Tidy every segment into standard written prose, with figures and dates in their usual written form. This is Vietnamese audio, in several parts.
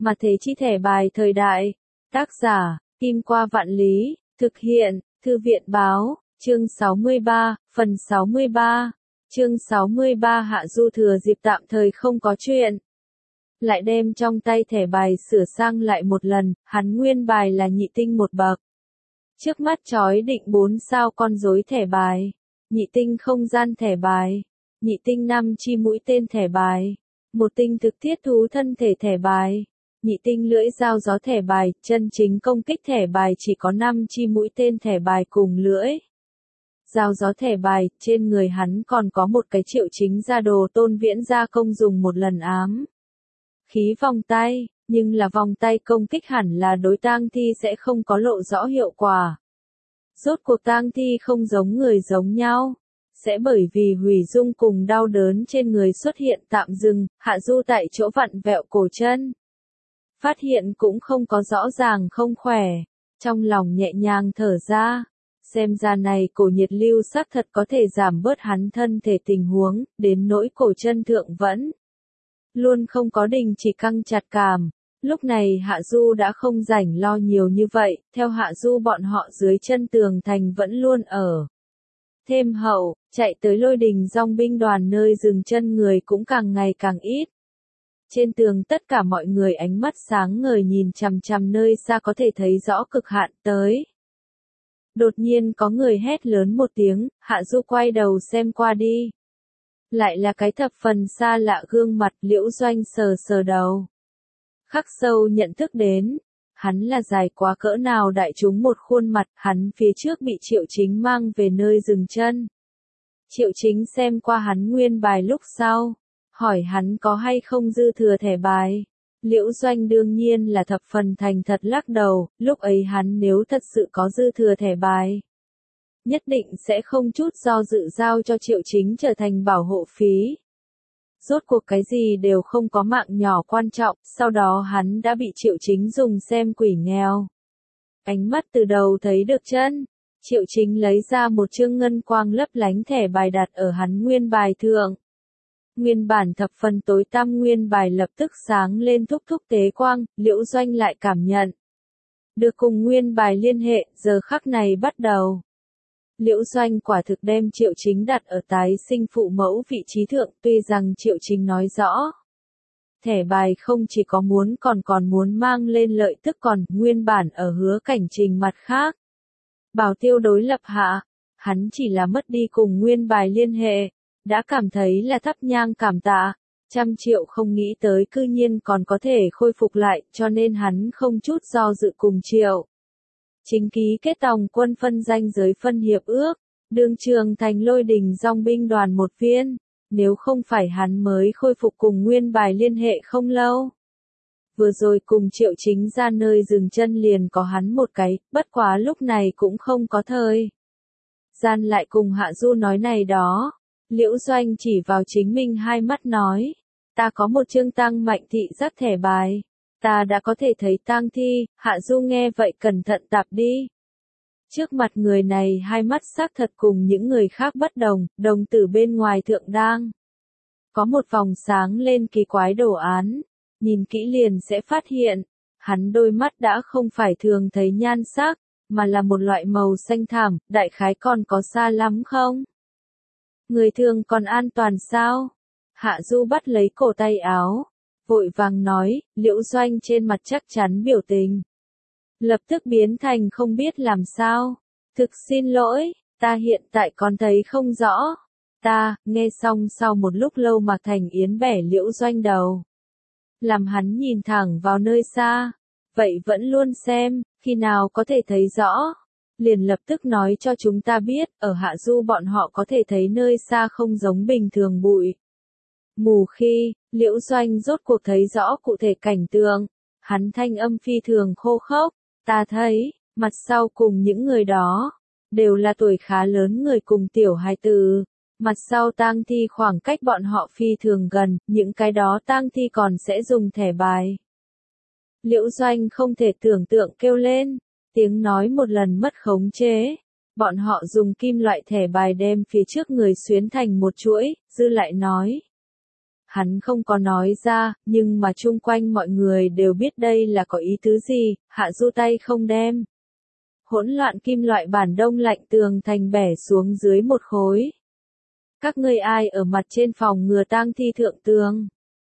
Mà thế chi thẻ bài thời đại. Tác giả, Kim Qua Vạn Lý, thực hiện, Thư viện báo, chương 63, phần 63. Chương 63 Hạ Du thừa dịp tạm thời không có chuyện. Lại đem trong tay thẻ bài sửa sang lại một lần, hắn nguyên bài là nhị tinh một bậc. Trước mắt chói định 4 sao con rối thẻ bài, nhị tinh không gian thẻ bài, nhị tinh 5 chi mũi tên thẻ bài, một tinh thực thiết thú thân thể thẻ bài, nhị tinh lưỡi dao gió thẻ bài, chân chính công kích thẻ bài chỉ có 5 chi mũi tên thẻ bài cùng lưỡi dao gió thẻ bài, trên người hắn còn có một cái triệu chính gia đồ tôn viễn gia công dùng một lần ám khí vòng tay, nhưng là vòng tay công kích hẳn là đối tang thi sẽ không có lộ rõ hiệu quả. Rốt cuộc tang thi không giống người giống nhau, sẽ bởi vì hủy dung cùng đau đớn trên người xuất hiện tạm dừng, Hạ Du tại chỗ vặn vẹo cổ chân. Phát hiện cũng không có rõ ràng không khỏe, trong lòng nhẹ nhàng thở ra, xem ra này cổ nhiệt lưu xác thật có thể giảm bớt hắn thân thể tình huống, đến nỗi cổ chân thượng vẫn luôn không có đình chỉ căng chặt cảm. Lúc này Hạ Du đã không rảnh lo nhiều như vậy, theo Hạ Du bọn họ dưới chân tường thành vẫn luôn ở. Thêm hậu, chạy tới Lôi Đình dòng binh đoàn nơi dừng chân người cũng càng ngày càng ít. Trên tường tất cả mọi người ánh mắt sáng ngời nhìn chằm chằm nơi xa có thể thấy rõ cực hạn tới. Đột nhiên có người hét lớn một tiếng, Hạ Du quay đầu xem qua đi. Lại là cái thập phần xa lạ gương mặt, Liễu Doanh sờ sờ đầu. Khắc sâu nhận thức đến, hắn là dài quá cỡ nào đại chúng một khuôn mặt, hắn phía trước bị Triệu Chính mang về nơi dừng chân. Triệu Chính xem qua hắn nguyên bài lúc sau, hỏi hắn có hay không dư thừa thẻ bài. Liễu Doanh đương nhiên là thập phần thành thật lắc đầu, lúc ấy hắn nếu thật sự có dư thừa thẻ bài, nhất định sẽ không chút do dự giao cho Triệu Chính trở thành bảo hộ phí. Rốt cuộc cái gì đều không có mạng nhỏ quan trọng, sau đó hắn đã bị Triệu Chính dùng xem quỷ nghèo. Ánh mắt từ đầu thấy được chân, Triệu Chính lấy ra một chương ngân quang lấp lánh thẻ bài đặt ở hắn nguyên bài thượng. Nguyên bản thập phần tối tăm nguyên bài lập tức sáng lên thúc thúc tế quang, Liễu Doanh lại cảm nhận được cùng nguyên bài liên hệ, giờ khắc này bắt đầu. Liễu Doanh quả thực đem Triệu Chính đặt ở tái sinh phụ mẫu vị trí thượng, tuy rằng Triệu Chính nói rõ. Thẻ bài không chỉ có muốn còn muốn mang lên lợi tức còn, nguyên bản ở hứa cảnh trình mặt khác. Bảo tiêu đối lập hạ, hắn chỉ là mất đi cùng nguyên bài liên hệ, đã cảm thấy là thắp nhang cảm tạ, 100 triệu không nghĩ tới cư nhiên còn có thể khôi phục lại, cho nên hắn không chút do dự cùng Triệu Chính ký kết tòng quân phân danh giới phân hiệp ước, đương trường thành Lôi Đình dòng binh đoàn một viên, nếu không phải hắn mới khôi phục cùng nguyên bài liên hệ không lâu. Vừa rồi cùng Triệu Chính ra nơi dừng chân liền có hắn một cái, bất quá lúc này cũng không có thời gian lại cùng Hạ Du nói này đó. Liễu Doanh chỉ vào chính mình hai mắt nói, ta có một chương tăng mạnh thị giác thẻ bài. Ta đã có thể thấy tang thi, Hạ Du nghe vậy cẩn thận tạp đi. Trước mặt người này hai mắt xác thật cùng những người khác bất đồng, đồng tử bên ngoài thượng đang có một vòng sáng lên kỳ quái đồ án, nhìn kỹ liền sẽ phát hiện, hắn đôi mắt đã không phải thường thấy nhan sắc, mà là một loại màu xanh thẳm, đại khái còn có xa lắm không? Người thường còn an toàn sao? Hạ Du bắt lấy cổ tay áo. Vội vàng nói, Liễu Doanh trên mặt chắc chắn biểu tình. Lập tức biến thành không biết làm sao. Thực xin lỗi, ta hiện tại còn thấy không rõ. Ta, nghe xong sau một lúc lâu Mạc Thành Yến bẻ Liễu Doanh đầu. Làm hắn nhìn thẳng vào nơi xa. Vậy vẫn luôn xem, khi nào có thể thấy rõ. Liền lập tức nói cho chúng ta biết, ở Hạ Du bọn họ có thể thấy nơi xa không giống bình thường bụi mù khi, Liễu Doanh rốt cuộc thấy rõ cụ thể cảnh tượng, hắn thanh âm phi thường khô khốc, ta thấy, mặt sau cùng những người đó, đều là tuổi khá lớn người cùng tiểu hài tử, mặt sau tang thi khoảng cách bọn họ phi thường gần, những cái đó tang thi còn sẽ dùng thẻ bài. Liễu Doanh không thể tưởng tượng kêu lên, tiếng nói một lần mất khống chế. Bọn họ dùng kim loại thẻ bài đem phía trước người xuyến thành một chuỗi, dư lại nói. hắn không có nói ra, nhưng mà chung quanh mọi người đều biết đây là có ý tứ gì, Hạ Du tay không đem. Hỗn loạn kim loại bản đông lạnh tường thành bẻ xuống dưới một khối. Các ngươi ai ở mặt trên phòng ngừa tang thi thượng tường?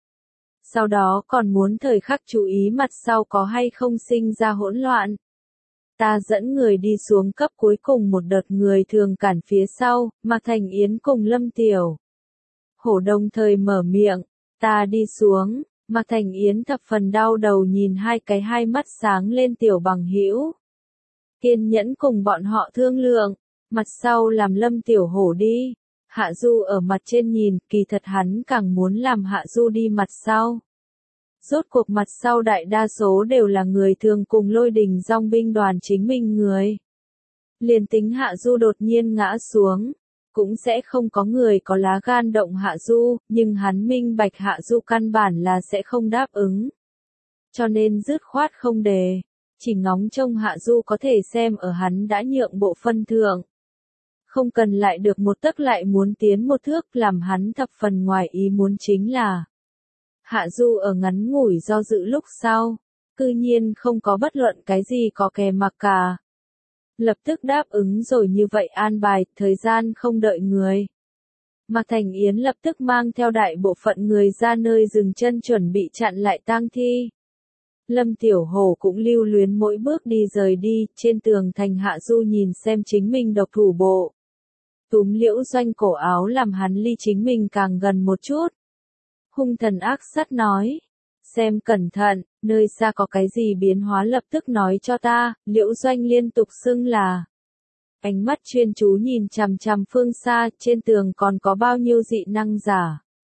Sau đó còn muốn thời khắc chú ý mặt sau có hay không sinh ra hỗn loạn. Ta dẫn người đi xuống cấp cuối cùng một đợt người thường cản phía sau, Mạc Thành Yến cùng Lâm Tiểu Hổ đồng thời mở miệng, ta đi xuống, Mạc Thành Yến thập phần đau đầu nhìn hai mắt sáng lên Tiểu Bằng Hữu. Kiên nhẫn cùng bọn họ thương lượng, mặt sau làm Lâm Tiểu Hổ đi. Hạ Du ở mặt trên nhìn, kỳ thật hắn càng muốn làm Hạ Du đi mặt sau. Rốt cuộc mặt sau đại đa số đều là người thường cùng Lôi Đình dòng binh đoàn chính mình người. Liền tính Hạ Du đột nhiên ngã xuống, cũng sẽ không có người có lá gan động Hạ Du, nhưng hắn minh bạch Hạ Du căn bản là sẽ không đáp ứng. Cho nên dứt khoát không đề, chỉ ngóng trông Hạ Du có thể xem ở hắn đã nhượng bộ phân thượng. Không cần lại được một tấc lại muốn tiến một thước, làm hắn thập phần ngoài ý muốn chính là Hạ Du ở ngắn ngủi do dự lúc sau, cư nhiên không có bất luận cái gì có kè mặc cả. Lập tức đáp ứng rồi, như vậy an bài, thời gian không đợi người. Mạc Thành Yến lập tức mang theo đại bộ phận người ra nơi dừng chân chuẩn bị chặn lại tang thi. Lâm Tiểu Hổ cũng lưu luyến mỗi bước đi rời đi, trên tường thành Hạ Du nhìn xem chính mình độc thủ bộ. Túm Liễu Doanh cổ áo làm hắn ly chính mình càng gần một chút. Hung thần ác sát nói, xem cẩn thận, nơi xa có cái gì biến hóa lập tức nói cho ta. Liễu Doanh liên tục xưng là. Ánh mắt chuyên chú nhìn chằm chằm phương xa, trên tường còn có bao nhiêu dị năng giả.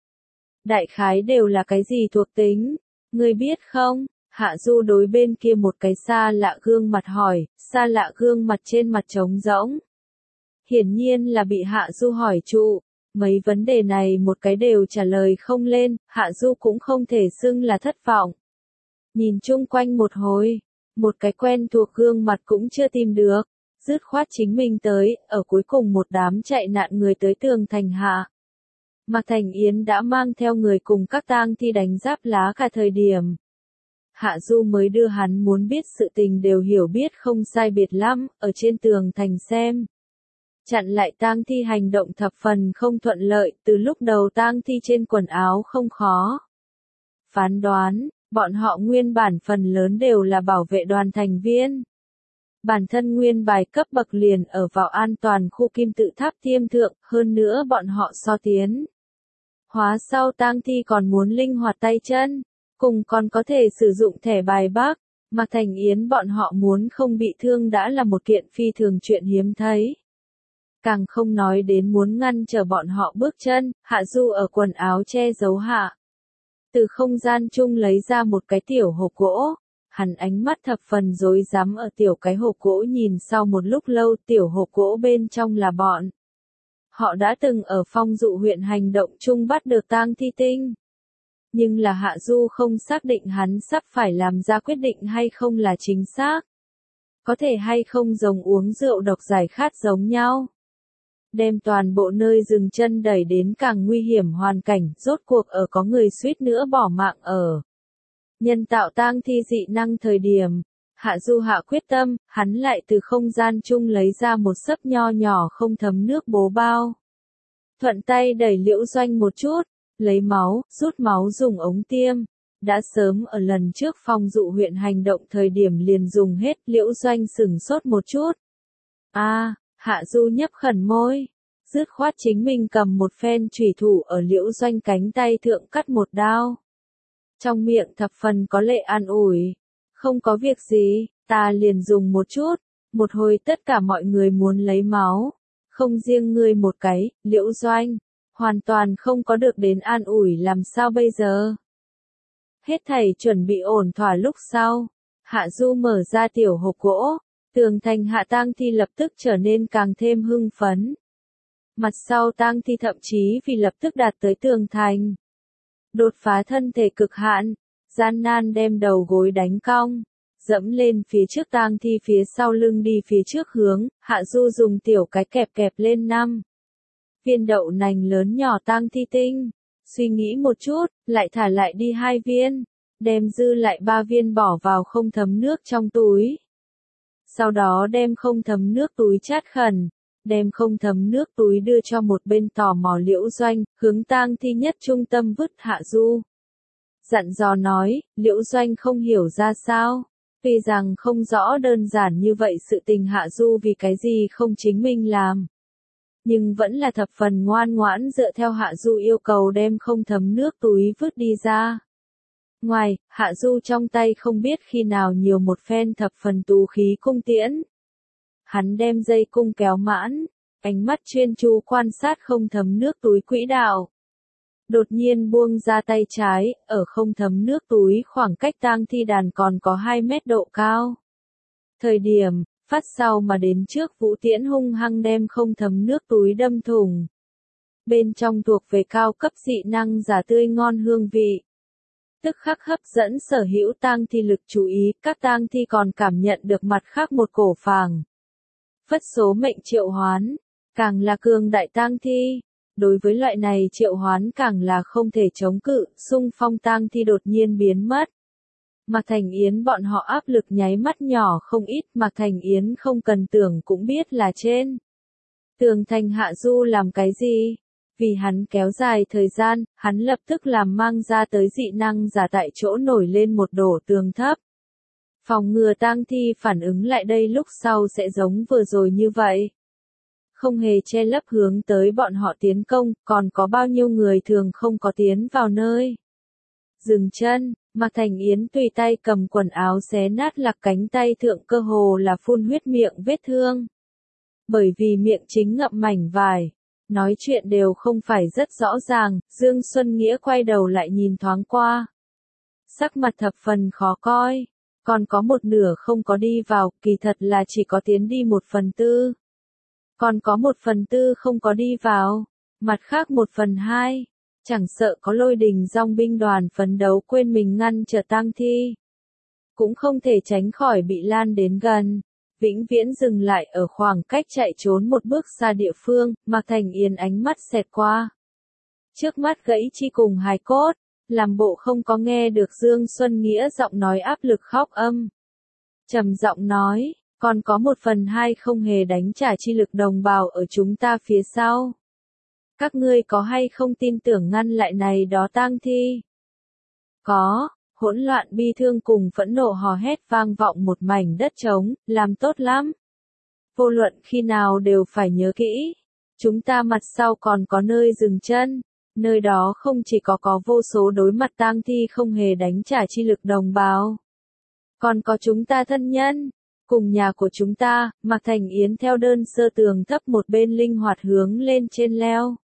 Đại khái đều là cái gì thuộc tính, ngươi biết không? Hạ Du đối bên kia một cái xa lạ gương mặt hỏi, xa lạ gương mặt trên mặt trống rỗng. Hiển nhiên là bị Hạ Du hỏi trụ. Mấy vấn đề này một cái đều trả lời không lên, Hạ Du cũng không thể xưng là thất vọng. Nhìn chung quanh một hồi, một cái quen thuộc gương mặt cũng chưa tìm được, dứt khoát chính mình tới, ở cuối cùng một đám chạy nạn người tới tường thành hạ. Mạc Thành Yến đã mang theo người cùng các tang thi đánh giáp lá cả thời điểm. Hạ Du mới đưa hắn muốn biết sự tình đều hiểu biết không sai biệt lắm, ở trên tường thành xem. Chặn lại tang thi hành động thập phần không thuận lợi, từ lúc đầu tang thi trên quần áo không khó phán đoán, bọn họ nguyên bản phần lớn đều là bảo vệ đoàn thành viên. Bản thân nguyên bài cấp bậc liền ở vào an toàn khu kim tự tháp Thiêm thượng, hơn nữa bọn họ so tiến hóa sau tang thi còn muốn linh hoạt tay chân, cùng còn có thể sử dụng thẻ bài Bắc. Mạc Thành Yến bọn họ muốn không bị thương đã là một kiện phi thường chuyện hiếm thấy. Càng không nói đến muốn ngăn trở bọn họ bước chân. Hạ Du ở quần áo che giấu hạ. Từ không gian chung lấy ra một cái tiểu hộp gỗ. Hắn ánh mắt thập phần rối rắm ở tiểu cái hộp gỗ, nhìn sau một lúc lâu tiểu hộp gỗ bên trong là bọn. Họ đã từng ở Phong Dụ huyện hành động chung bắt được tang thi tinh. Nhưng là Hạ Du không xác định hắn sắp phải làm ra quyết định hay không là chính xác. Có thể hay không giống uống rượu độc giải khát giống nhau. Đem toàn bộ nơi dừng chân đẩy đến càng nguy hiểm hoàn cảnh, rốt cuộc ở có người suýt nữa bỏ mạng ở. Nhân tạo tang thi dị năng thời điểm, Hạ Du hạ quyết tâm, hắn lại từ không gian chung lấy ra một xấp nho nhỏ không thấm nước bố bao. Thuận tay đẩy Liễu Doanh một chút, lấy máu, rút máu dùng ống tiêm. Đã sớm ở lần trước Phong Dụ huyện hành động thời điểm liền dùng hết. Liễu Doanh sửng sốt một chút. Hạ Du nhấp khẩn môi, dứt khoát chính mình cầm một phen chủy thủ ở Liễu Doanh cánh tay thượng cắt một đao. Trong miệng thập phần có lệ an ủi, không có việc gì, ta liền dùng một chút. Một hồi tất cả mọi người muốn lấy máu, không riêng ngươi một cái. Liễu Doanh hoàn toàn không có được đến an ủi, làm sao bây giờ? Hết thảy chuẩn bị ổn thỏa lúc sau, Hạ Du mở ra tiểu hộp gỗ. Tường thành hạ tang thi lập tức trở nên càng thêm hưng phấn. Mặt sau tang thi thậm chí vì lập tức đạt tới tường thành. Đột phá thân thể cực hạn, gian nan đem đầu gối đánh cong, dẫm lên phía trước tang thi phía sau lưng đi phía trước hướng. Hạ Du dùng tiểu cái kẹp kẹp lên 5 viên đậu nành lớn nhỏ tang thi tinh. Suy nghĩ một chút, lại thả lại đi 2 viên, đem dư lại 3 viên bỏ vào không thấm nước trong túi. Sau đó đem không thấm nước túi chát khẩn, đem không thấm nước túi đưa cho một bên tò mò Liễu Doanh, hướng tang thi nhất trung tâm vứt Hạ Du. Dặn dò nói, Liễu Doanh không hiểu ra sao, vì rằng không rõ đơn giản như vậy sự tình Hạ Du vì cái gì không chính mình làm. Nhưng vẫn là thập phần ngoan ngoãn dựa theo Hạ Du yêu cầu đem không thấm nước túi vứt đi ra. Ngoài, Hạ Du trong tay không biết khi nào nhiều một phen thập phần tú khí cung tiễn. Hắn đem dây cung kéo mãn, ánh mắt chuyên chú quan sát không thấm nước túi quỹ đạo. Đột nhiên buông ra tay trái, ở không thấm nước túi khoảng cách tang thi đàn còn có 2 mét độ cao. Thời điểm, phát sau mà đến trước vũ tiễn hung hăng đem không thấm nước túi đâm thủng. Bên trong thuộc về cao cấp dị năng giả tươi ngon hương vị. Tức khắc hấp dẫn sở hữu tang thi lực chú ý, các tang thi còn cảm nhận được mặt khác một cổ phàng. Phất số mệnh triệu hoán, càng là cường đại tang thi. Đối với loại này triệu hoán càng là không thể chống cự, xung phong tang thi đột nhiên biến mất. Mạc Thành Yến bọn họ áp lực nháy mắt nhỏ không ít, Mạc Thành Yến không cần tưởng cũng biết là trên tường thành Hạ Du làm cái gì. Vì hắn kéo dài thời gian, hắn lập tức làm mang ra tới dị năng giả tại chỗ nổi lên một đổ tường thấp. Phòng ngừa tang thi phản ứng lại đây lúc sau sẽ giống vừa rồi như vậy. Không hề che lấp hướng tới bọn họ tiến công, còn có bao nhiêu người thường không có tiến vào nơi. Dừng chân, Mạc Thành Yến tùy tay cầm quần áo xé nát lạc cánh tay thượng cơ hồ là phun huyết miệng vết thương. Bởi vì miệng chính ngậm mảnh vải, nói chuyện đều không phải rất rõ ràng, Dương Xuân Nghĩa quay đầu lại nhìn thoáng qua. Sắc mặt thập phần khó coi, còn có một nửa không có đi vào, kỳ thật là chỉ có tiến đi 1/4. Còn có 1/4 không có đi vào, mặt khác 1/2, chẳng sợ có Lôi Đình Dòng binh đoàn phấn đấu quên mình ngăn trở tang thi. Cũng không thể tránh khỏi bị lan đến gần, vĩnh viễn dừng lại ở khoảng cách chạy trốn một bước xa địa phương, Mạc Thành Yến ánh mắt xẹt qua. Trước mắt gãy chi cùng hài cốt, làm bộ không có nghe được Dương Xuân Nghĩa giọng nói áp lực khóc âm. Trầm giọng nói, còn có 1/2 không hề đánh trả chi lực đồng bào ở chúng ta phía sau. Các ngươi có hay không tin tưởng ngăn lại này đó tang thi? Có, hỗn loạn bi thương cùng phẫn nộ hò hét vang vọng một mảnh đất trống, làm tốt lắm. Vô luận khi nào đều phải nhớ kỹ. Chúng ta mặt sau còn có nơi dừng chân, nơi đó không chỉ có vô số đối mặt tang thi không hề đánh trả chi lực đồng bào. Còn có chúng ta thân nhân. Cùng nhà của chúng ta, Mạc Thành Yến theo đơn sơ tường thấp một bên linh hoạt hướng lên trên leo.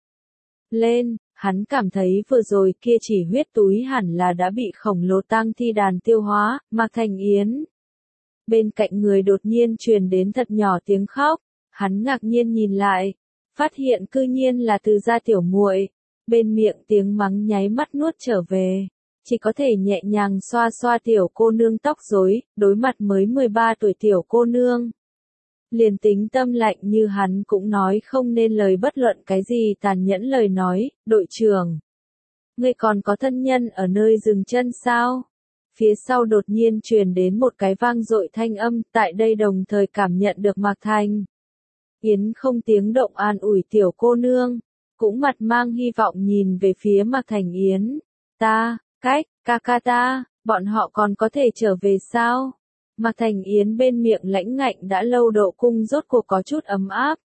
Lên, hắn cảm thấy vừa rồi kia chỉ huyết túi hẳn là đã bị khổng lồ tang thi đàn tiêu hóa, Mạc Thành Yến. Bên cạnh người đột nhiên truyền đến thật nhỏ tiếng khóc, hắn ngạc nhiên nhìn lại, phát hiện cư nhiên là từ gia tiểu muội, bên miệng tiếng mắng nháy mắt nuốt trở về. Chỉ có thể nhẹ nhàng xoa xoa tiểu cô nương tóc rối, đối mặt mới 13 tuổi tiểu cô nương. Liền tính tâm lạnh như hắn cũng nói không nên lời bất luận cái gì tàn nhẫn lời nói, đội trưởng. Ngươi còn có thân nhân ở nơi dừng chân sao? Phía sau đột nhiên truyền đến một cái vang dội thanh âm, tại đây đồng thời cảm nhận được Mạc Thành Yến không tiếng động an ủi tiểu cô nương, cũng mặt mang hy vọng nhìn về phía Mạc Thành Yến. Ta, ca ta, bọn họ còn có thể trở về sao? Mạc Thành Yến bên miệng lãnh ngạnh đã lâu độ cung rốt cuộc có chút ấm áp.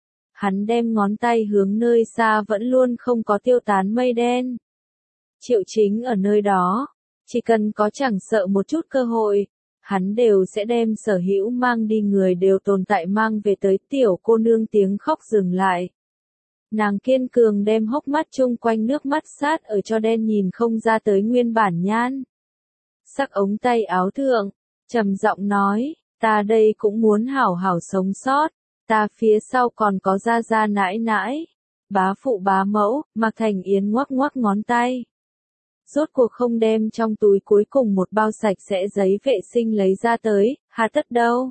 Hắn đem ngón tay hướng nơi xa vẫn luôn không có tiêu tán mây đen. Triệu Chính ở nơi đó, chỉ cần có chẳng sợ một chút cơ hội, hắn đều sẽ đem sở hữu mang đi người đều tồn tại mang về tới tiểu cô nương tiếng khóc dừng lại. Nàng kiên cường đem hốc mắt chung quanh nước mắt sát ở cho đen nhìn không ra tới nguyên bản nhan. Sắc ống tay áo thượng, trầm giọng nói, ta đây cũng muốn hảo hảo sống sót, ta phía sau còn có gia gia nãi nãi, bá phụ bá mẫu, Mạc Thành Yến ngoắc ngoắc ngón tay. Rốt cuộc không đem trong túi cuối cùng một bao sạch sẽ giấy vệ sinh lấy ra tới, hà tất đâu.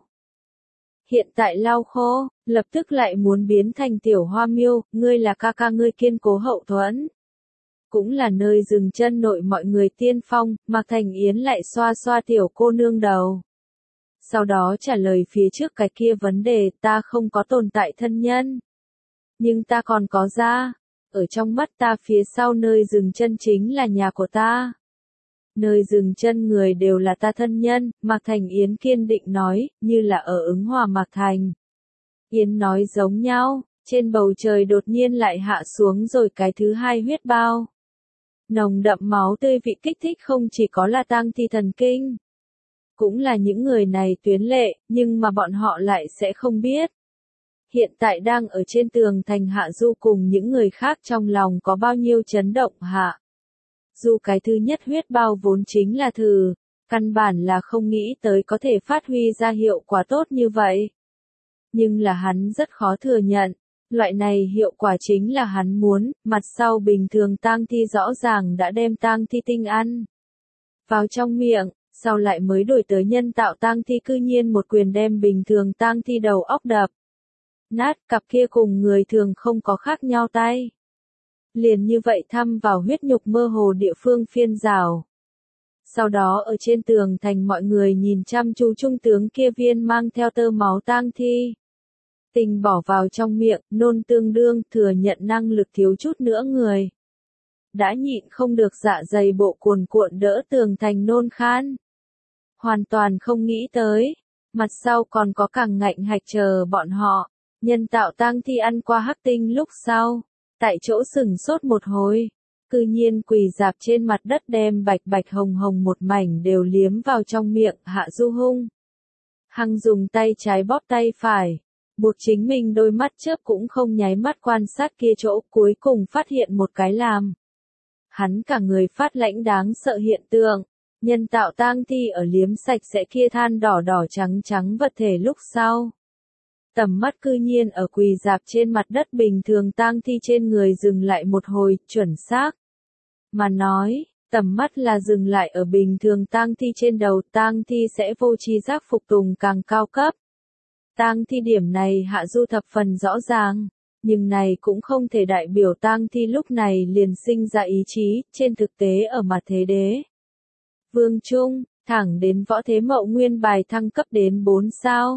Hiện tại lau khô, lập tức lại muốn biến thành tiểu hoa miêu, ngươi là ca ca ngươi kiên cố hậu thuẫn. cũng là nơi dừng chân nội mọi người tiên phong, Mạc Thành Yến lại xoa xoa tiểu cô nương đầu. Sau đó trả lời phía trước cái kia vấn đề, ta không có tồn tại thân nhân. Nhưng ta còn có gia. Ở trong mắt ta phía sau nơi dừng chân chính là nhà của ta. Nơi dừng chân người đều là ta thân nhân, Mạc Thành Yến kiên định nói, như là ở ứng hòa Mạc Thành. Yến nói giống nhau, trên bầu trời đột nhiên lại hạ xuống rồi cái thứ hai huyết bao. Nồng đậm máu tươi vị kích thích không chỉ có là tang thi thần kinh. Cũng là những người này tuyến lệ, nhưng mà bọn họ lại sẽ không biết. Hiện tại đang ở trên tường thành Hạ Du cùng những người khác trong lòng có bao nhiêu chấn động Hạ. Du cái thứ nhất huyết bao vốn chính là thử, căn bản là không nghĩ tới có thể phát huy ra hiệu quả tốt như vậy. Nhưng là hắn rất khó thừa nhận, loại này hiệu quả chính là hắn muốn, mặt sau bình thường tang thi rõ ràng đã đem tang thi tinh ăn vào trong miệng, sau lại mới đổi tới nhân tạo tang thi cư nhiên một quyền đem bình thường tang thi đầu óc đập nát, cặp kia cùng người thường không có khác nhau tay. Liền như vậy thăm vào huyết nhục mơ hồ địa phương phiên rào. Sau đó ở trên tường thành mọi người nhìn chăm chú trung tướng kia viên mang theo tơ máu tang thi. Tình bỏ vào trong miệng, nôn tương đương, thừa nhận năng lực thiếu chút nữa người. Đã nhịn không được dạ dày bộ cuồn cuộn đỡ tường thành nôn khan. Hoàn toàn không nghĩ tới, mặt sau còn có càng ngạnh hạch chờ bọn họ. Nhân tạo tang thi ăn qua hắc tinh lúc sau, tại chỗ sừng sốt một hồi, cư nhiên quỳ dạp trên mặt đất đem bạch bạch hồng hồng một mảnh đều liếm vào trong miệng. Hạ Du hung hăng dùng tay trái bóp tay phải, buộc chính mình đôi mắt chớp cũng không nháy mắt quan sát kia chỗ, cuối cùng phát hiện một cái làm hắn cả người phát lãnh đáng sợ hiện tượng. Nhân tạo tang thi ở liếm sạch sẽ kia than đỏ đỏ trắng trắng vật thể lúc sau, tầm mắt cư nhiên ở quỳ dạp trên mặt đất bình thường tang thi trên người dừng lại một hồi, chuẩn xác mà nói, tầm mắt là dừng lại ở bình thường tang thi trên đầu, tang thi sẽ vô tri giác phục tùng càng cao cấp. Tang thi điểm này Hạ Du thập phần rõ ràng, nhưng này cũng không thể đại biểu tang thi lúc này liền sinh ra ý chí, trên thực tế ở mặt thế đế vương trung, thẳng đến võ thế mậu nguyên bài thăng cấp đến 4 sao.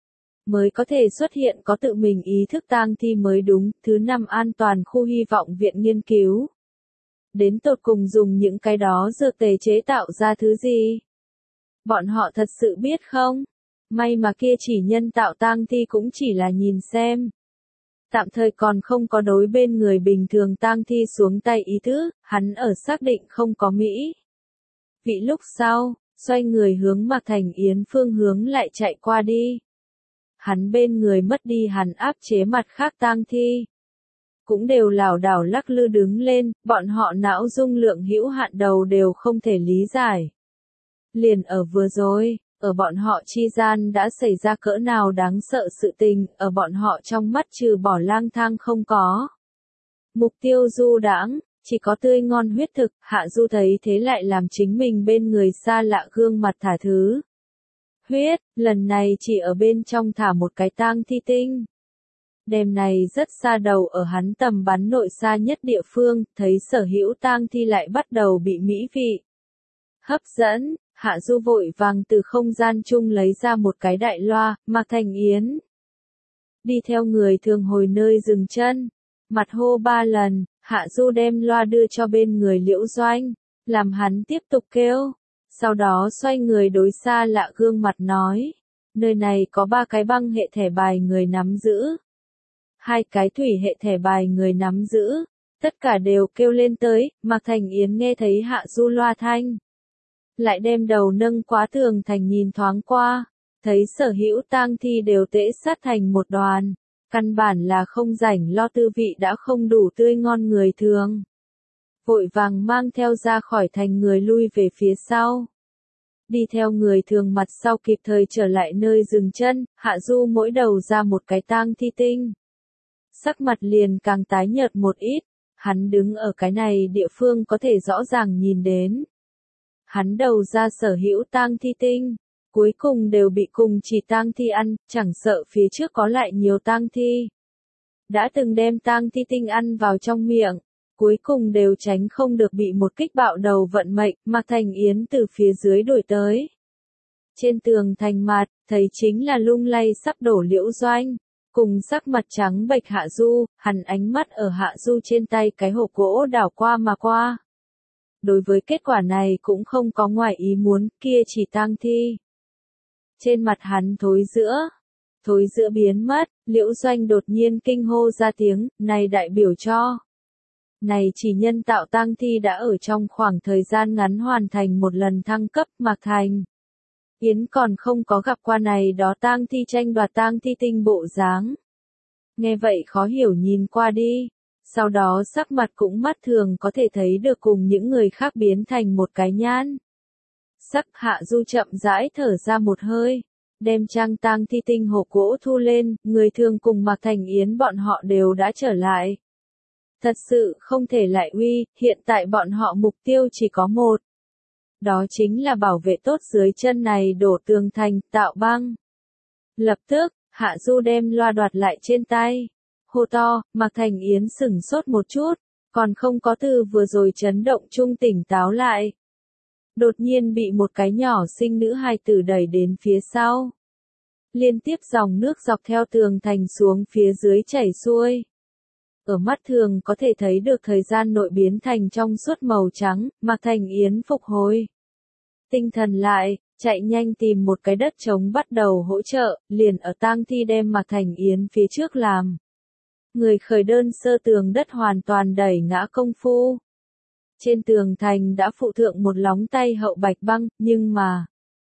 Mới có thể xuất hiện có tự mình ý thức tang thi mới đúng. Thứ 5 an toàn khu hy vọng viện nghiên cứu. Đến tột cùng dùng những cái đó dược tề chế tạo ra thứ gì? Bọn họ thật sự biết không? May mà kia chỉ nhân tạo tang thi cũng chỉ là nhìn xem. Tạm thời còn không có đối bên người bình thường tang thi xuống tay ý tứ, hắn ở xác định không có Mỹ. Vị lúc sau, xoay người hướng Mạc Thành Yến phương hướng lại chạy qua đi. Hắn bên người mất đi hắn áp chế mặt khác tang thi. Cũng đều lảo đảo lắc lư đứng lên, bọn họ não dung lượng hữu hạn đầu đều không thể lý giải. Liền ở vừa rồi, ở bọn họ chi gian đã xảy ra cỡ nào đáng sợ sự tình, ở bọn họ trong mắt trừ bỏ lang thang không có. Mục tiêu du đãng, chỉ có tươi ngon huyết thực. Hạ Du thấy thế lại làm chính mình bên người xa lạ gương mặt thả thứ huyết, lần này chỉ ở bên trong thả một cái tang thi tinh. Đêm này rất xa đầu ở hắn tầm bắn nội xa nhất địa phương, thấy sở hữu tang thi lại bắt đầu bị mỹ vị hấp dẫn. Hạ Du vội vàng từ không gian chung lấy ra một cái đại loa, Mạc Thành Yến đi theo người thường hồi nơi dừng chân, mặt hô 3 lần. Hạ Du đem loa đưa cho bên người Liễu Doanh, làm hắn tiếp tục kêu. Sau đó xoay người đối xa lạ gương mặt nói, nơi này có 3 cái băng hệ thẻ bài người nắm giữ, 2 cái thủy hệ thẻ bài người nắm giữ, tất cả đều kêu lên tới. Mạc Thành Yến nghe thấy Hạ Du loa thanh, lại đem đầu nâng quá tường thành nhìn thoáng qua, thấy sở hữu tang thi đều tễ sát thành một đoàn, căn bản là không rảnh lo tư vị đã không đủ tươi ngon người thường. Vội vàng mang theo ra khỏi thành người lui về phía sau. Đi theo người thường mặt sau kịp thời trở lại nơi dừng chân, Hạ Du mỗi đầu ra một cái tang thi tinh. Sắc mặt liền càng tái nhợt một ít, hắn đứng ở cái này địa phương có thể rõ ràng nhìn đến. Hắn đầu ra sở hữu tang thi tinh, cuối cùng đều bị cùng chỉ tang thi ăn, chẳng sợ phía trước có lại nhiều tang thi. Đã từng đem tang thi tinh ăn vào trong miệng, cuối cùng đều tránh không được bị một kích bạo đầu vận mệnh, Mạc Thành Yến từ phía dưới đuổi tới. Trên tường thành mặt, thấy chính là lung lay sắp đổ Liễu Doanh, cùng sắc mặt trắng bệch Hạ Du, hắn ánh mắt ở Hạ Du trên tay cái hộp gỗ đảo qua mà qua. Đối với kết quả này cũng không có ngoài ý muốn, kia chỉ tang thi. Trên mặt hắn thối giữa biến mất, Liễu Doanh đột nhiên kinh hô ra tiếng, này đại biểu cho. Này chỉ nhân tạo tang thi đã ở trong khoảng thời gian ngắn hoàn thành một lần thăng cấp, Mạc Thành Yến còn không có gặp qua này đó tang thi tranh đoạt tang thi tinh bộ dáng. Nghe vậy khó hiểu nhìn qua đi, sau đó sắc mặt cũng mắt thường có thể thấy được cùng những người khác biến thành một cái nhãn. Sắc Hạ Du chậm rãi thở ra một hơi, đem trang tang thi tinh hộp gỗ thu lên, người thường cùng Mạc Thành Yến bọn họ đều đã trở lại. Thật sự không thể lại uy, hiện tại bọn họ mục tiêu chỉ có một. Đó chính là bảo vệ tốt dưới chân này đổ tường thành, tạo băng. Lập tức, Hạ Du đem loa đoạt lại trên tay. Hô to, Mạc Thành Yến sửng sốt một chút, còn không có từ vừa rồi chấn động trung tỉnh táo lại. Đột nhiên bị một cái nhỏ xinh nữ hài tử đẩy đến phía sau. Liên tiếp dòng nước dọc theo tường thành xuống phía dưới chảy xuôi. Ở mắt thường có thể thấy được thời gian nội biến thành trong suốt màu trắng, Mạc Thành Yến phục hồi. Tinh thần lại, chạy nhanh tìm một cái đất trống bắt đầu hỗ trợ, liền ở tang thi đem Mạc Thành Yến phía trước làm. Người khởi đơn sơ tường đất hoàn toàn đẩy ngã công phu. Trên tường thành đã phụ thượng một lóng tay hậu bạch băng, nhưng mà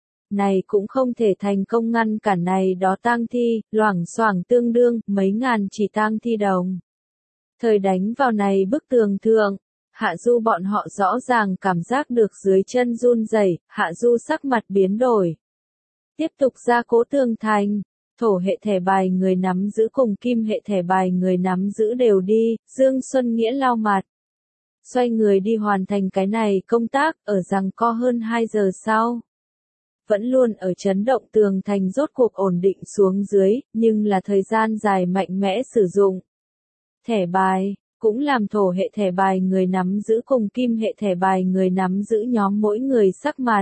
này cũng không thể thành công ngăn cản này đó tang thi, loảng xoảng tương đương, mấy ngàn chỉ tang thi đồng. Thời đánh vào này bức tường thượng, Hạ Du bọn họ rõ ràng cảm giác được dưới chân run rẩy, Hạ Du sắc mặt biến đổi. Tiếp tục ra cố tường thành, thổ hệ thẻ bài người nắm giữ cùng kim hệ thẻ bài người nắm giữ đều đi, Dương Xuân Nghĩa lau mặt. Xoay người đi hoàn thành cái này công tác, ở giằng co hơn 2 giờ sau. Vẫn luôn ở chấn động tường thành rốt cuộc ổn định xuống dưới, nhưng là thời gian dài mạnh mẽ sử dụng. Thẻ bài, cũng làm thổ hệ thẻ bài người nắm giữ cùng kim hệ thẻ bài người nắm giữ nhóm mỗi người sắc mặt.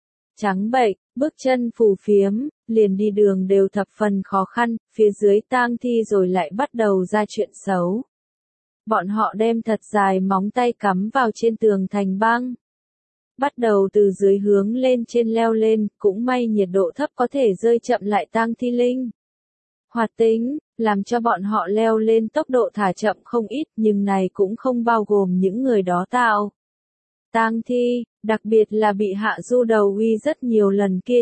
Trắng bệch, bước chân phù phiếm, liền đi đường đều thập phần khó khăn, phía dưới tang thi rồi lại bắt đầu ra chuyện xấu. Bọn họ đem thật dài móng tay cắm vào trên tường thành băng. Bắt đầu từ dưới hướng lên trên leo lên, cũng may nhiệt độ thấp có thể rơi chậm lại tang thi linh. Hoạt tính, làm cho bọn họ leo lên tốc độ thả chậm không ít, nhưng này cũng không bao gồm những người đó tạo. Tang thi, đặc biệt là bị Hạ Du đầu uy rất nhiều lần kia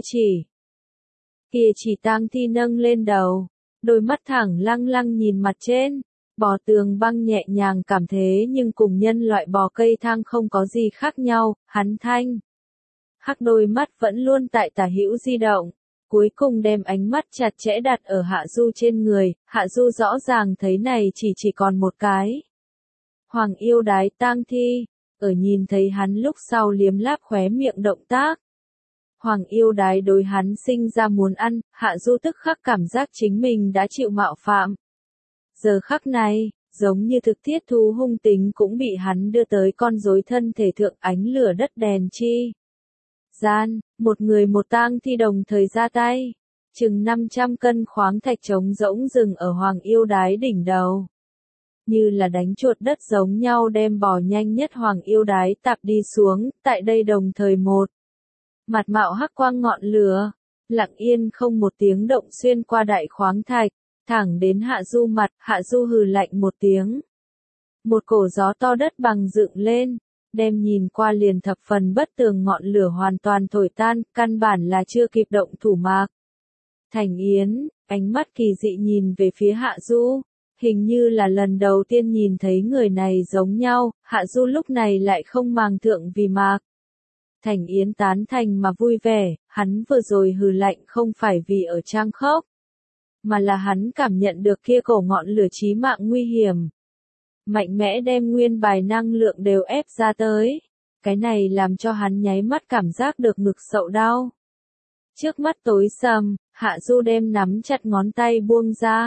chỉ tang thi nâng lên đầu, đôi mắt thẳng lăng lăng nhìn mặt trên, bò tường băng nhẹ nhàng cảm thế nhưng cùng nhân loại bò cây thang không có gì khác nhau, hắn thanh. Hắc đôi mắt vẫn luôn tại tả hữu di động. Cuối cùng đem ánh mắt chặt chẽ đặt ở Hạ Du trên người, Hạ Du rõ ràng thấy này chỉ còn một cái. Hoàng yêu đái tang thi, ở nhìn thấy hắn lúc sau liếm láp khóe miệng động tác. Hoàng yêu đái đối hắn sinh ra muốn ăn, Hạ Du tức khắc cảm giác chính mình đã chịu mạo phạm. Giờ khắc này, giống như thực thiết thú hung tính cũng bị hắn đưa tới con rối thân thể thượng ánh lửa đất đèn chi. Gian, một người một tang thi đồng thời ra tay, chừng 500 cân khoáng thạch trống rỗng rừng ở Hoàng yêu đái đỉnh đầu. Như là đánh chuột đất giống nhau đem bò nhanh nhất Hoàng yêu đái tạp đi xuống, tại đây đồng thời một. Mặt mạo hắc quang ngọn lửa, lặng yên không một tiếng động xuyên qua đại khoáng thạch, thẳng đến Hạ Du mặt, Hạ Du hừ lạnh một tiếng. Một cổ gió to đất bằng dựng lên. Đem nhìn qua liền thập phần bất tường ngọn lửa hoàn toàn thổi tan, căn bản là chưa kịp động thủ Mạc Thành Yến, ánh mắt kỳ dị nhìn về phía Hạ Du, hình như là lần đầu tiên nhìn thấy người này giống nhau, Hạ Du lúc này lại không màng thượng vì Mạc Thành Yến tán thành mà vui vẻ, hắn vừa rồi hừ lạnh không phải vì ở trang khốc, mà là hắn cảm nhận được kia cổ ngọn lửa chí mạng nguy hiểm. Mạnh mẽ đem nguyên bài năng lượng đều ép ra tới. Cái này làm cho hắn nháy mắt cảm giác được ngực sậu đau. Trước mắt tối sầm, Hạ Du đem nắm chặt ngón tay buông ra.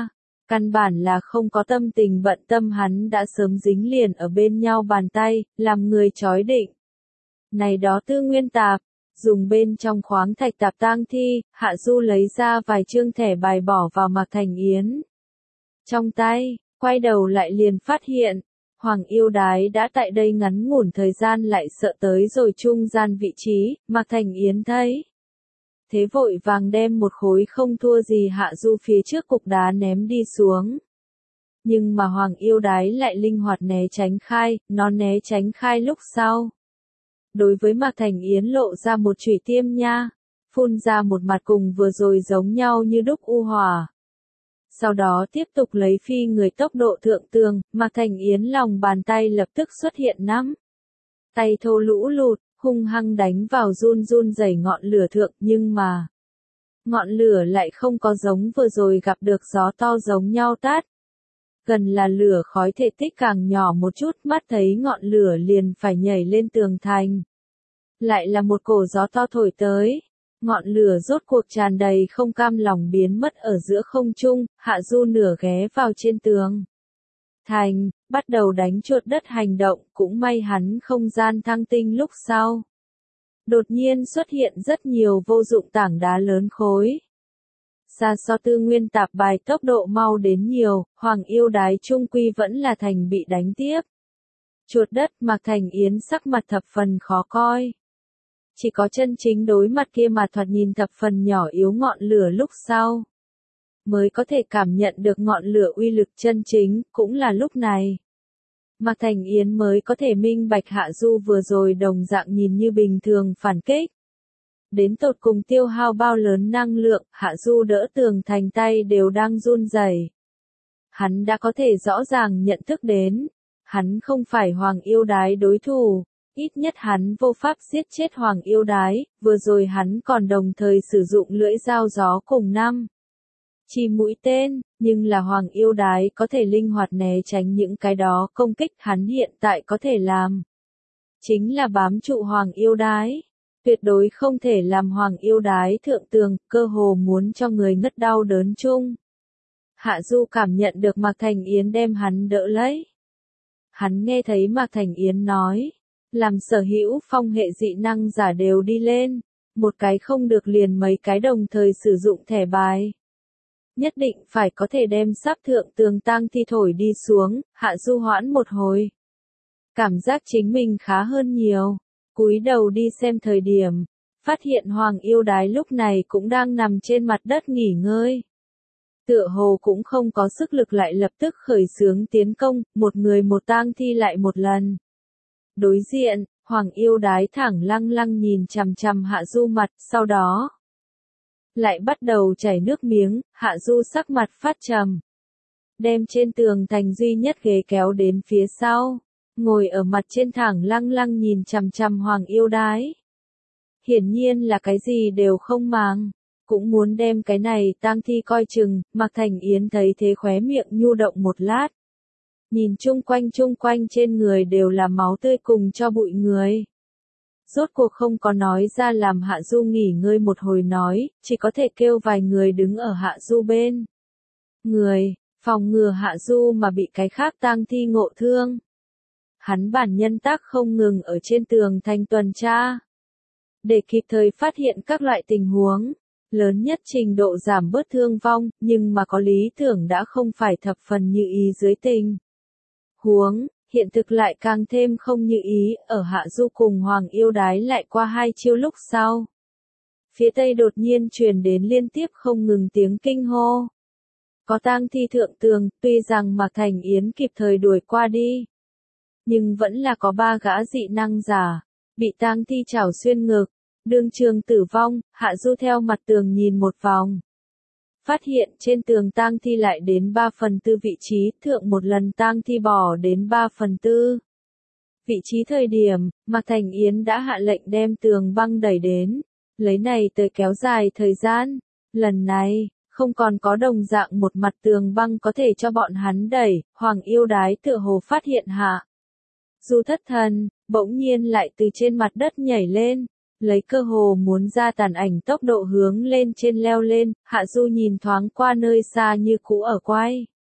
Căn bản là không có tâm tình bận tâm hắn đã sớm dính liền ở bên nhau bàn tay, làm người chói định. Này đó tư nguyên tạp, dùng bên trong khoáng thạch tạp tang thi, Hạ Du lấy ra vài chương thẻ bài bỏ vào Mạc Thành Yến. Trong tay, quay đầu lại liền phát hiện, Hoàng Yêu Đái đã tại đây ngắn ngủn thời gian lại sợ tới rồi trung gian vị trí, Mạc Thành Yến thấy. Thế vội vàng đem một khối không thua gì Hạ Du phía trước cục đá ném đi xuống. Nhưng mà Hoàng Yêu Đái lại linh hoạt né tránh khai, nó né tránh khai lúc sau. Đối với Mạc Thành Yến lộ ra một chủy tiêm nha, phun ra một mặt cùng vừa rồi giống nhau như đúc u hỏa. Sau đó tiếp tục lấy phi người tốc độ thượng tường, Mạc Thành Yến lòng bàn tay lập tức xuất hiện nắm. Tay thô lũ lụt, hung hăng đánh vào run run rẩy ngọn lửa thượng nhưng mà ngọn lửa lại không có giống vừa rồi gặp được gió to giống nhau tát. Gần là lửa khói thể tích càng nhỏ một chút mắt thấy ngọn lửa liền phải nhảy lên tường thành. Lại là một cổ gió to thổi tới. Ngọn lửa rốt cuộc tràn đầy không cam lòng biến mất ở giữa không trung, Hạ Du nửa ghé vào trên tường thành, bắt đầu đánh chuột đất hành động, cũng may hắn không gian thăng tinh lúc sau. Đột nhiên xuất hiện rất nhiều vô dụng tảng đá lớn khối. Xa so tư nguyên tạp bài tốc độ mau đến nhiều, Hoàng Yêu Đái trung quy vẫn là thành bị đánh tiếp. Chuột đất Mạc Thành Yến sắc mặt thập phần khó coi. Chỉ có chân chính đối mặt kia mà thoạt nhìn thập phần nhỏ yếu ngọn lửa lúc sau, mới có thể cảm nhận được ngọn lửa uy lực chân chính, cũng là lúc này. Mạc Thành Yến mới có thể minh bạch Hạ Du vừa rồi đồng dạng nhìn như bình thường phản kích. Đến tột cùng tiêu hao bao lớn năng lượng, Hạ Du đỡ tường thành tay đều đang run rẩy. Hắn đã có thể rõ ràng nhận thức đến, hắn không phải Hoàng Yêu Đái đối thủ. Ít nhất hắn vô pháp giết chết Hoàng Yêu Đái, vừa rồi hắn còn đồng thời sử dụng lưỡi dao gió cùng chỉ mũi tên, nhưng là Hoàng Yêu Đái có thể linh hoạt né tránh những cái đó công kích hắn hiện tại có thể làm. Chính là bám trụ Hoàng Yêu Đái, tuyệt đối không thể làm Hoàng Yêu Đái thượng tường, cơ hồ muốn cho người ngất đau đớn chung. Hạ Du cảm nhận được Mạc Thành Yến đem hắn đỡ lấy. Hắn nghe thấy Mạc Thành Yến nói. Làm sở hữu phong hệ dị năng giả đều đi lên, một cái không được liền mấy cái đồng thời sử dụng thẻ bài. Nhất định phải có thể đem sắp thượng tường tang thi thổi đi xuống, Hạ Du hoãn một hồi. Cảm giác chính mình khá hơn nhiều, cúi đầu đi xem thời điểm, phát hiện Hoàng Yêu Đái lúc này cũng đang nằm trên mặt đất nghỉ ngơi. Tựa hồ cũng không có sức lực lại lập tức khởi xướng tiến công, một người một tang thi lại một lần. Đối diện, Hoàng Yêu Đái thẳng lăng lăng nhìn chằm chằm Hạ Du mặt, sau đó lại bắt đầu chảy nước miếng, Hạ Du sắc mặt phát trầm. Đem trên tường thành duy nhất ghế kéo đến phía sau, ngồi ở mặt trên thẳng lăng lăng nhìn chằm chằm Hoàng Yêu Đái. Hiển nhiên là cái gì đều không màng, cũng muốn đem cái này tang thi coi chừng, Mạc Thành Yến thấy thế khóe miệng nhu động một lát. Nhìn chung quanh trên người đều là máu tươi cùng cho bụi người. Rốt cuộc không có nói ra làm Hạ Du nghỉ ngơi một hồi nói, chỉ có thể kêu vài người đứng ở Hạ Du bên. Người, phòng ngừa Hạ Du mà bị cái khác tang thi ngộ thương. Hắn bản nhân tác không ngừng ở trên tường thành tuần tra. Để kịp thời phát hiện các loại tình huống, lớn nhất trình độ giảm bớt thương vong, nhưng mà có lý tưởng đã không phải thập phần như ý dưới tình huống, hiện thực lại càng thêm không như ý, ở Hạ Du cùng Hoàng Yêu Đái lại qua hai chiêu lúc sau. Phía tây đột nhiên truyền đến liên tiếp không ngừng tiếng kinh hô. Có tang thi thượng tường, tuy rằng Mạc Thành Yến kịp thời đuổi qua đi, nhưng vẫn là có 3 gã dị năng giả, bị tang thi chảo xuyên ngực, đương trường tử vong. Hạ Du theo mặt tường nhìn một vòng. Phát hiện trên tường tang thi lại đến 3/4 vị trí, thượng một lần tang thi bỏ đến 3/4 vị trí thời điểm, Mạc Thành Yến đã hạ lệnh đem tường băng đẩy đến, lấy này tới kéo dài thời gian. Lần này, không còn có đồng dạng một mặt tường băng có thể cho bọn hắn đẩy, Hoàng Yêu Đái tựa hồ phát hiện Hạ Du thất thần, bỗng nhiên lại từ trên mặt đất nhảy lên. Lấy cơ hồ muốn ra tàn ảnh tốc độ hướng lên trên leo lên, Hạ Du nhìn thoáng qua nơi xa như cũ ở quay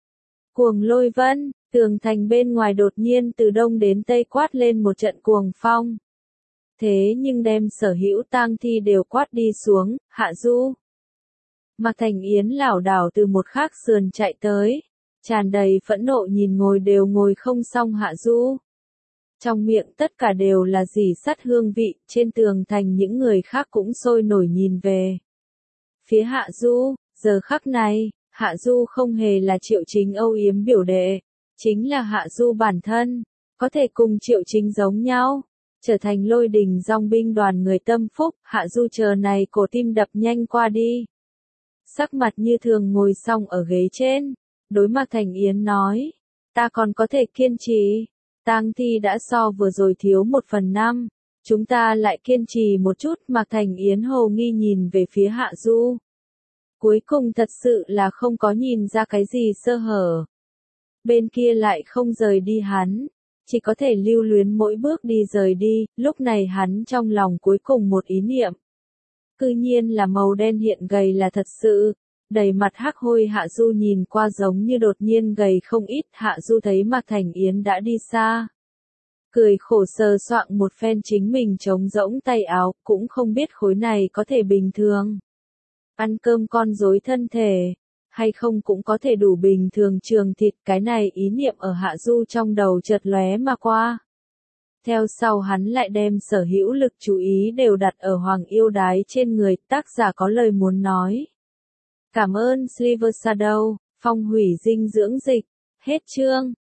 Cuồng lôi vân, tường thành bên ngoài đột nhiên từ đông đến tây quát lên một trận cuồng phong. Thế nhưng đem sở hữu tang thi đều quát đi xuống, Hạ Du. Mạc Thành Yến lảo đảo từ một khác sườn chạy tới, tràn đầy phẫn nộ nhìn ngồi đều ngồi không xong Hạ Du. Trong miệng tất cả đều là rỉ sắt hương vị, trên tường thành những người khác cũng sôi nổi nhìn về. Phía Hạ Du, giờ khắc này, Hạ Du không hề là Triệu Chính âu yếm biểu đệ, chính là Hạ Du bản thân, có thể cùng Triệu Chính giống nhau, trở thành lôi đình dòng binh đoàn người tâm phúc, Hạ Du chờ này cổ tim đập nhanh qua đi. Sắc mặt như thường ngồi xong ở ghế trên, đối mặt Thành Yến nói, ta còn có thể kiên trì, tang thi đã so vừa rồi thiếu 1/5, chúng ta lại kiên trì một chút. Mạc Thành Yến hồ nghi nhìn về phía Hạ Du. Cuối cùng thật sự là không có nhìn ra cái gì sơ hở. Bên kia lại không rời đi hắn, chỉ có thể lưu luyến mỗi bước đi rời đi, lúc này hắn trong lòng cuối cùng một ý niệm. Cư nhiên là màu đen hiện gầy là thật sự, đầy mặt hắc hôi Hạ Du nhìn qua giống như đột nhiên gầy không ít, Hạ Du thấy Mạc Thành Yến đã đi xa. Cười khổ sờ soạng một phen chính mình trống rỗng tay áo, cũng không biết khối này có thể bình thường. Ăn cơm con rối thân thể, hay không cũng có thể đủ bình thường trường thịt, cái này ý niệm ở Hạ Du trong đầu chợt lóe mà qua. Theo sau hắn lại đem sở hữu lực chú ý đều đặt ở Hoàng Yêu Đái trên người, tác giả có lời muốn nói. Cảm ơn Silver Shadow, phong hủy dinh dưỡng dịch, hết chương.